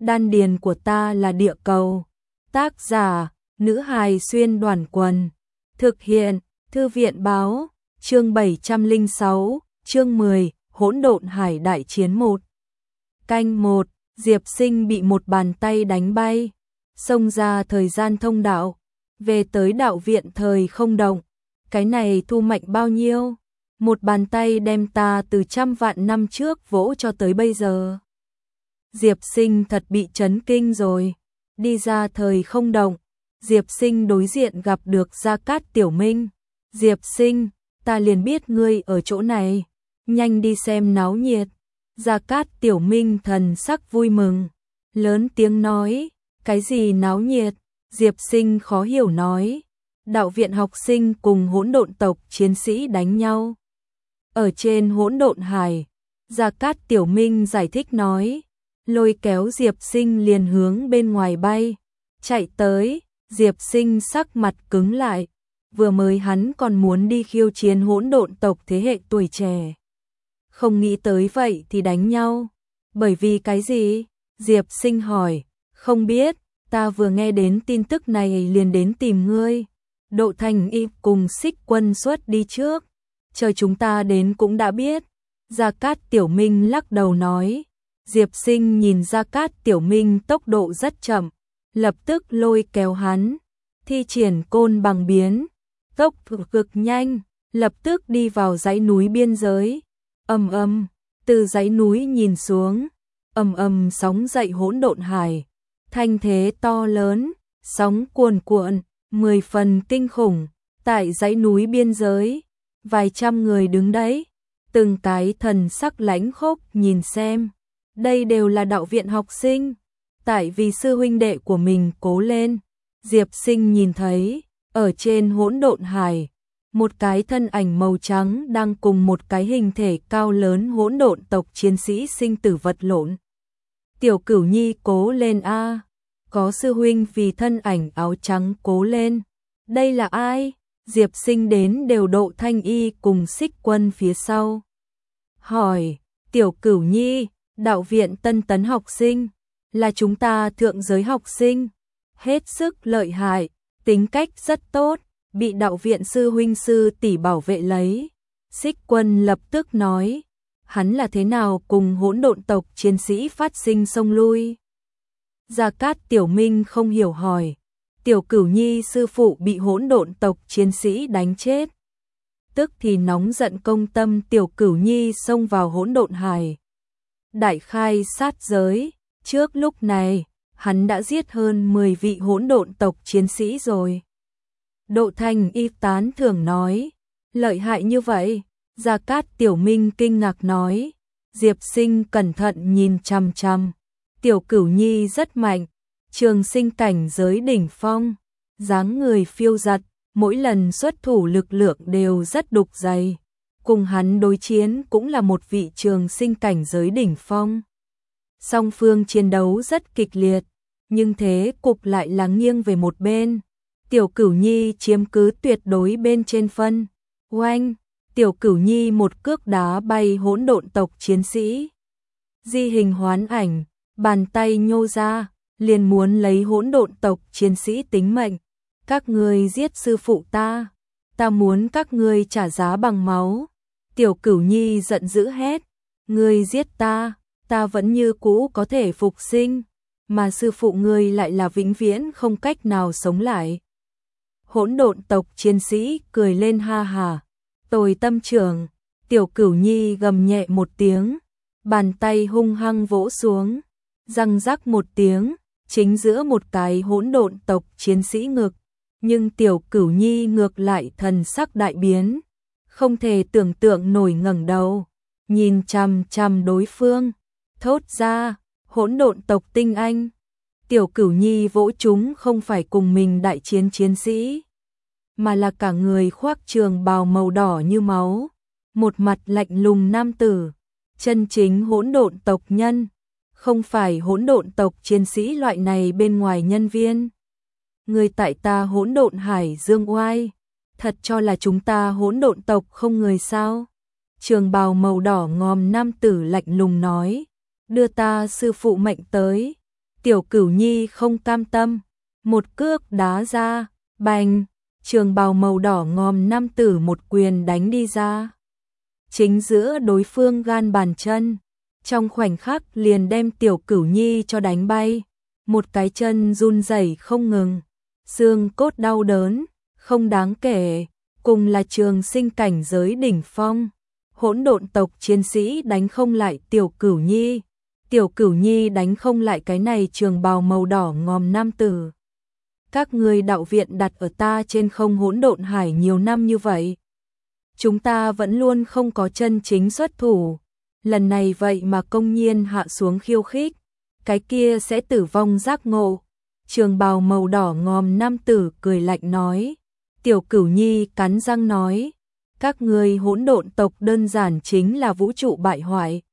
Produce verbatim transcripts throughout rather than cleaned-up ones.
đan điền của ta là địa cầu. Tác giả, nữ hài xuyên đoàn quần. Thực hiện, thư viện báo, chương bảy trăm lẻ sáu, chương mười, hỗn độn hải đại chiến một. Canh một, Diệp Sinh bị một bàn tay đánh bay, xông ra thời gian thông đạo, về tới đạo viện thời không động. Cái này thu mạnh bao nhiêu? Một bàn tay đem ta từ trăm vạn năm trước vỗ cho tới bây giờ. Diệp Sinh thật bị chấn kinh rồi. Đi ra thời không động, Diệp Sinh đối diện gặp được Gia Cát Tiểu Minh. Diệp Sinh, ta liền biết ngươi ở chỗ này, nhanh đi xem náo nhiệt. Gia Cát Tiểu Minh thần sắc vui mừng, lớn tiếng nói, cái gì náo nhiệt? Diệp Sinh khó hiểu nói, đạo viện học sinh cùng hỗn độn tộc chiến sĩ đánh nhau. Ở trên hỗn độn hải, Gia Cát Tiểu Minh giải thích nói, lôi kéo Diệp Sinh liền hướng bên ngoài bay, chạy tới. Diệp Sinh sắc mặt cứng lại, vừa mới hắn còn muốn đi khiêu chiến hỗn độn tộc thế hệ tuổi trẻ. Không nghĩ tới vậy thì đánh nhau. Bởi vì cái gì? Diệp Sinh hỏi, không biết, ta vừa nghe đến tin tức này liền đến tìm ngươi. Độ Thành Y cùng Xích Quân xuất đi trước, chờ chúng ta đến cũng đã biết. Gia Cát Tiểu Minh lắc đầu nói. Diệp Sinh nhìn Gia Cát Tiểu Minh tốc độ rất chậm, lập tức lôi kéo hắn, thi triển côn bằng biến, tốc cực nhanh, lập tức đi vào dãy núi biên giới. Ầm ầm, từ dãy núi nhìn xuống, ầm ầm sóng dậy hỗn độn hải, thanh thế to lớn, sóng cuồn cuộn, mười phần kinh khủng. Tại dãy núi biên giới, vài trăm người đứng đấy, từng cái thần sắc lãnh khốc nhìn xem. Đây đều là đạo viện học sinh, tại vì sư huynh đệ của mình cố lên. Diệp Sinh nhìn thấy, ở trên hỗn độn hải, một cái thân ảnh màu trắng đang cùng một cái hình thể cao lớn hỗn độn tộc chiến sĩ sinh tử vật lộn. Tiểu Cửu Nhi cố lên a, có sư huynh vì thân ảnh áo trắng cố lên. Đây là ai? Diệp Sinh đến đều Độ Thanh Y cùng Xích Quân phía sau. Hỏi, Tiểu Cửu Nhi, đạo viện tân tấn học sinh, là chúng ta thượng giới học sinh, hết sức lợi hại, tính cách rất tốt, bị đạo viện sư huynh sư tỷ bảo vệ lấy. Xích Quân lập tức nói, hắn là thế nào cùng hỗn độn tộc chiến sĩ phát sinh xông lui? Gia Cát Tiểu Minh không hiểu hỏi, Tiểu Cửu Nhi sư phụ bị hỗn độn tộc chiến sĩ đánh chết. Tức thì nóng giận công tâm Tiểu Cửu Nhi xông vào hỗn độn hải, đại khai sát giới. Trước lúc này, hắn đã giết hơn mười vị hỗn độn tộc chiến sĩ rồi. Độ Thành Y tán thưởng nói, lợi hại như vậy. Gia Cát Tiểu Minh kinh ngạc nói, Diệp Sinh cẩn thận nhìn chằm chằm. Tiểu Cửu Nhi rất mạnh, trường sinh cảnh giới đỉnh phong, dáng người phiêu giật, mỗi lần xuất thủ lực lượng đều rất đục dày. Cùng hắn đối chiến cũng là một vị trường sinh cảnh giới đỉnh phong. Song phương chiến đấu rất kịch liệt, nhưng thế cục lại là nghiêng về một bên. Tiểu Cửu Nhi chiếm cứ tuyệt đối bên trên phân. Oanh, Tiểu Cửu Nhi một cước đá bay hỗn độn tộc chiến sĩ. Di hình hoán ảnh, bàn tay nhô ra, liền muốn lấy hỗn độn tộc chiến sĩ tính mệnh. Các ngươi giết sư phụ ta, ta muốn các ngươi trả giá bằng máu. Tiểu Cửu Nhi giận dữ hét, ngươi giết ta, ta vẫn như cũ có thể phục sinh, mà sư phụ ngươi lại là vĩnh viễn không cách nào sống lại. Hỗn độn tộc chiến sĩ cười lên ha hà, tồi tâm trưởng. Tiểu Cửu Nhi gầm nhẹ một tiếng, bàn tay hung hăng vỗ xuống, răng rắc một tiếng, chính giữa một cái hỗn độn tộc chiến sĩ ngực. Nhưng Tiểu Cửu Nhi ngược lại thần sắc đại biến, không thể tưởng tượng nổi ngẩng đầu, nhìn chằm chằm đối phương, thốt ra, hỗn độn tộc tinh anh. Tiểu Cửu Nhi vỗ chúng không phải cùng mình đại chiến chiến sĩ, mà là cả người khoác trường bào màu đỏ như máu, một mặt lạnh lùng nam tử, chân chính hỗn độn tộc nhân, không phải hỗn độn tộc chiến sĩ loại này bên ngoài nhân viên. Người tại ta hỗn độn hải dương oai, thật cho là chúng ta hỗn độn tộc không người sao? Trường bào màu đỏ ngòm nam tử lạnh lùng nói, đưa ta sư phụ mệnh tới. Tiểu Cửu Nhi không cam tâm, một cước đá ra, bành, trường bào màu đỏ ngòm nam tử một quyền đánh đi ra. Chính giữa đối phương gan bàn chân, trong khoảnh khắc liền đem Tiểu Cửu Nhi cho đánh bay, một cái chân run rẩy không ngừng, xương cốt đau đớn, không đáng kể, cùng là trường sinh cảnh giới đỉnh phong. Hỗn độn tộc chiến sĩ đánh không lại Tiểu Cửu Nhi, Tiểu Cửu Nhi đánh không lại cái này trường bào màu đỏ ngòm nam tử. Các ngươi đạo viện đặt ở ta trên không hỗn độn hải nhiều năm như vậy, chúng ta vẫn luôn không có chân chính xuất thủ, lần này vậy mà công nhiên hạ xuống khiêu khích, cái kia sẽ tử vong giác ngộ. Trường bào màu đỏ ngòm nam tử cười lạnh nói. Tiểu Cửu Nhi cắn răng nói, các ngươi hỗn độn tộc đơn giản chính là vũ trụ bại hoại.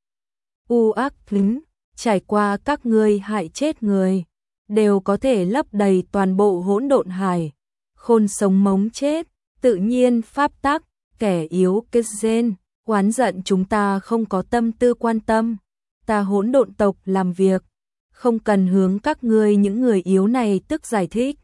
U ác kính, trải qua các ngươi hại chết người, đều có thể lấp đầy toàn bộ hỗn độn hải. Khôn sống mống chết, tự nhiên pháp tắc, kẻ yếu kết gen, oán giận chúng ta không có tâm tư quan tâm. Ta hỗn độn tộc làm việc, không cần hướng các ngươi những người yếu này tức giải thích.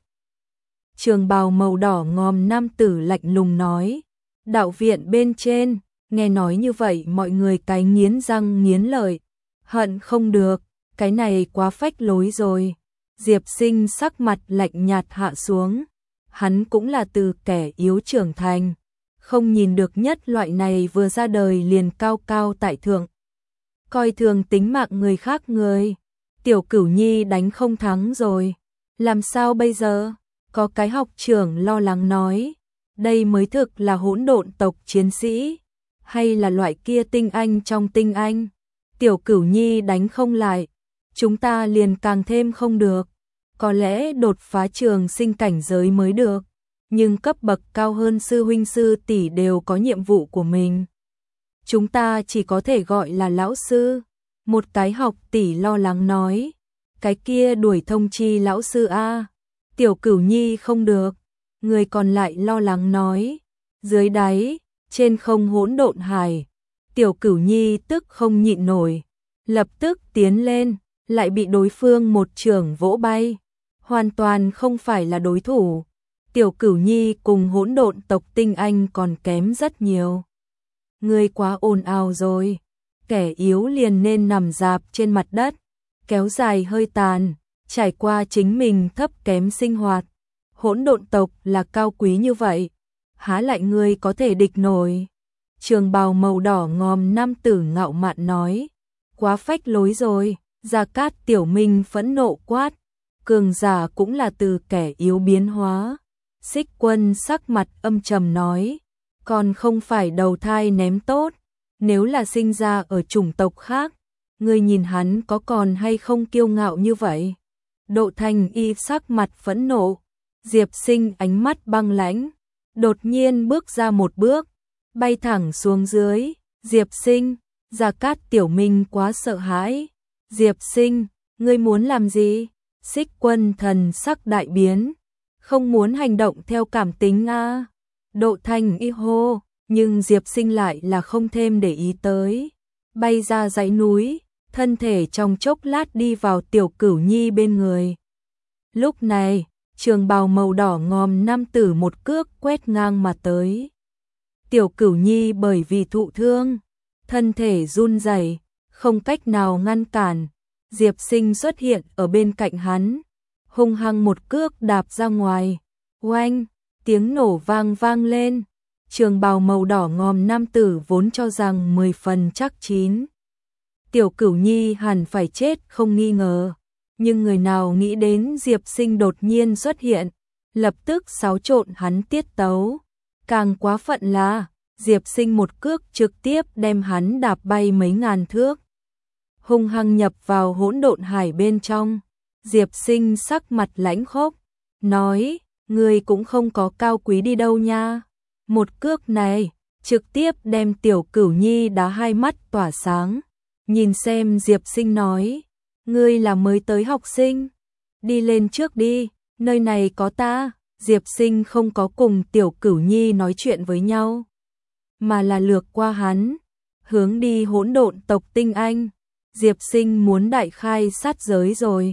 Trường bào màu đỏ ngòm nam tử lạnh lùng nói. Đạo viện bên trên, nghe nói như vậy mọi người cái nghiến răng nghiến lợi, hận không được, cái này quá phách lối rồi. Diệp Sinh sắc mặt lạnh nhạt hạ xuống, hắn cũng là từ kẻ yếu trưởng thành, không nhìn được nhất loại này vừa ra đời liền cao cao tại thượng, coi thường tính mạng người khác người. Tiểu Cửu Nhi đánh không thắng rồi, làm sao bây giờ? Có cái học trưởng lo lắng nói, đây mới thực là hỗn độn tộc chiến sĩ, hay là loại kia tinh anh trong tinh anh. Tiểu Cửu Nhi đánh không lại, chúng ta liền càng thêm không được, có lẽ đột phá trường sinh cảnh giới mới được, nhưng cấp bậc cao hơn sư huynh sư tỷ đều có nhiệm vụ của mình. Chúng ta chỉ có thể gọi là lão sư. Một cái học tỷ lo lắng nói, cái kia đuổi thông chi lão sư a. Tiểu Cửu Nhi không được, người còn lại lo lắng nói, dưới đáy, trên không hỗn độn hải, Tiểu Cửu Nhi tức không nhịn nổi, lập tức tiến lên, lại bị đối phương một chưởng vỗ bay, hoàn toàn không phải là đối thủ. Tiểu Cửu Nhi cùng hỗn độn tộc tinh anh còn kém rất nhiều. Ngươi quá ồn ào rồi, kẻ yếu liền nên nằm rạp trên mặt đất, kéo dài hơi tàn, trải qua chính mình thấp kém sinh hoạt. Hỗn độn tộc là cao quý như vậy, há lại ngươi có thể địch nổi. Trường bào màu đỏ ngòm nam tử ngạo mạn nói, quá phách lối rồi. Gia Cát Tiểu Minh phẫn nộ quát, cường giả cũng là từ kẻ yếu biến hóa. Xích Quân sắc mặt âm trầm nói, còn không phải đầu thai ném tốt, nếu là sinh ra ở chủng tộc khác, ngươi nhìn hắn có còn hay không kiêu ngạo như vậy. Độ Thành Y sắc mặt phẫn nộ, Diệp Sinh ánh mắt băng lãnh, đột nhiên bước ra một bước, bay thẳng xuống dưới. Diệp Sinh, Gia Cát Tiểu Minh quá sợ hãi. Diệp Sinh, ngươi muốn làm gì? Xích Quân thần sắc đại biến, không muốn hành động theo cảm tính a. Độ Thành Y hô, nhưng Diệp Sinh lại là không thêm để ý tới, bay ra dãy núi, thân thể trong chốc lát đi vào Tiểu Cửu Nhi bên người. Lúc này, trường bào màu đỏ ngòm nam tử một cước quét ngang mà tới. Tiểu Cửu Nhi bởi vì thụ thương, thân thể run rẩy, không cách nào ngăn cản. Diệp Sinh xuất hiện ở bên cạnh hắn, hung hăng một cước đạp ra ngoài. Oanh, tiếng nổ vang vang lên. Trường bào màu đỏ ngòm nam tử vốn cho rằng mười phần chắc chín, Tiểu Cửu Nhi hẳn phải chết không nghi ngờ, nhưng người nào nghĩ đến Diệp Sinh đột nhiên xuất hiện, lập tức xáo trộn hắn tiết tấu. Càng quá phận là, Diệp Sinh một cước trực tiếp đem hắn đạp bay mấy ngàn thước, hung hăng nhập vào hỗn độn hải bên trong. Diệp Sinh sắc mặt lãnh khốc, nói, ngươi cũng không có cao quý đi đâu nha. Một cước này, trực tiếp đem Tiểu Cửu Nhi đá hai mắt tỏa sáng. Nhìn xem Diệp Sinh nói, ngươi là mới tới học sinh, đi lên trước đi, nơi này có ta. Diệp Sinh không có cùng Tiểu Cửu Nhi nói chuyện với nhau, mà là lược qua hắn, hướng đi hỗn độn tộc tinh anh. Diệp Sinh muốn đại khai sát giới rồi,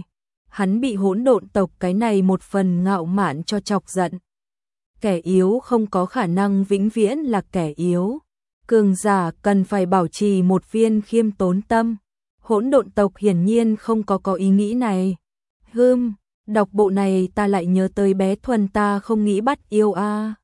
hắn bị hỗn độn tộc cái này một phần ngạo mạn cho chọc giận. Kẻ yếu không có khả năng vĩnh viễn là kẻ yếu. Cường giả cần phải bảo trì một viên khiêm tốn tâm. Hỗn độn tộc hiển nhiên không có có ý nghĩ này. Hừm, đọc bộ này ta lại nhớ tới bé Thuần ta không nghĩ bắt yêu a.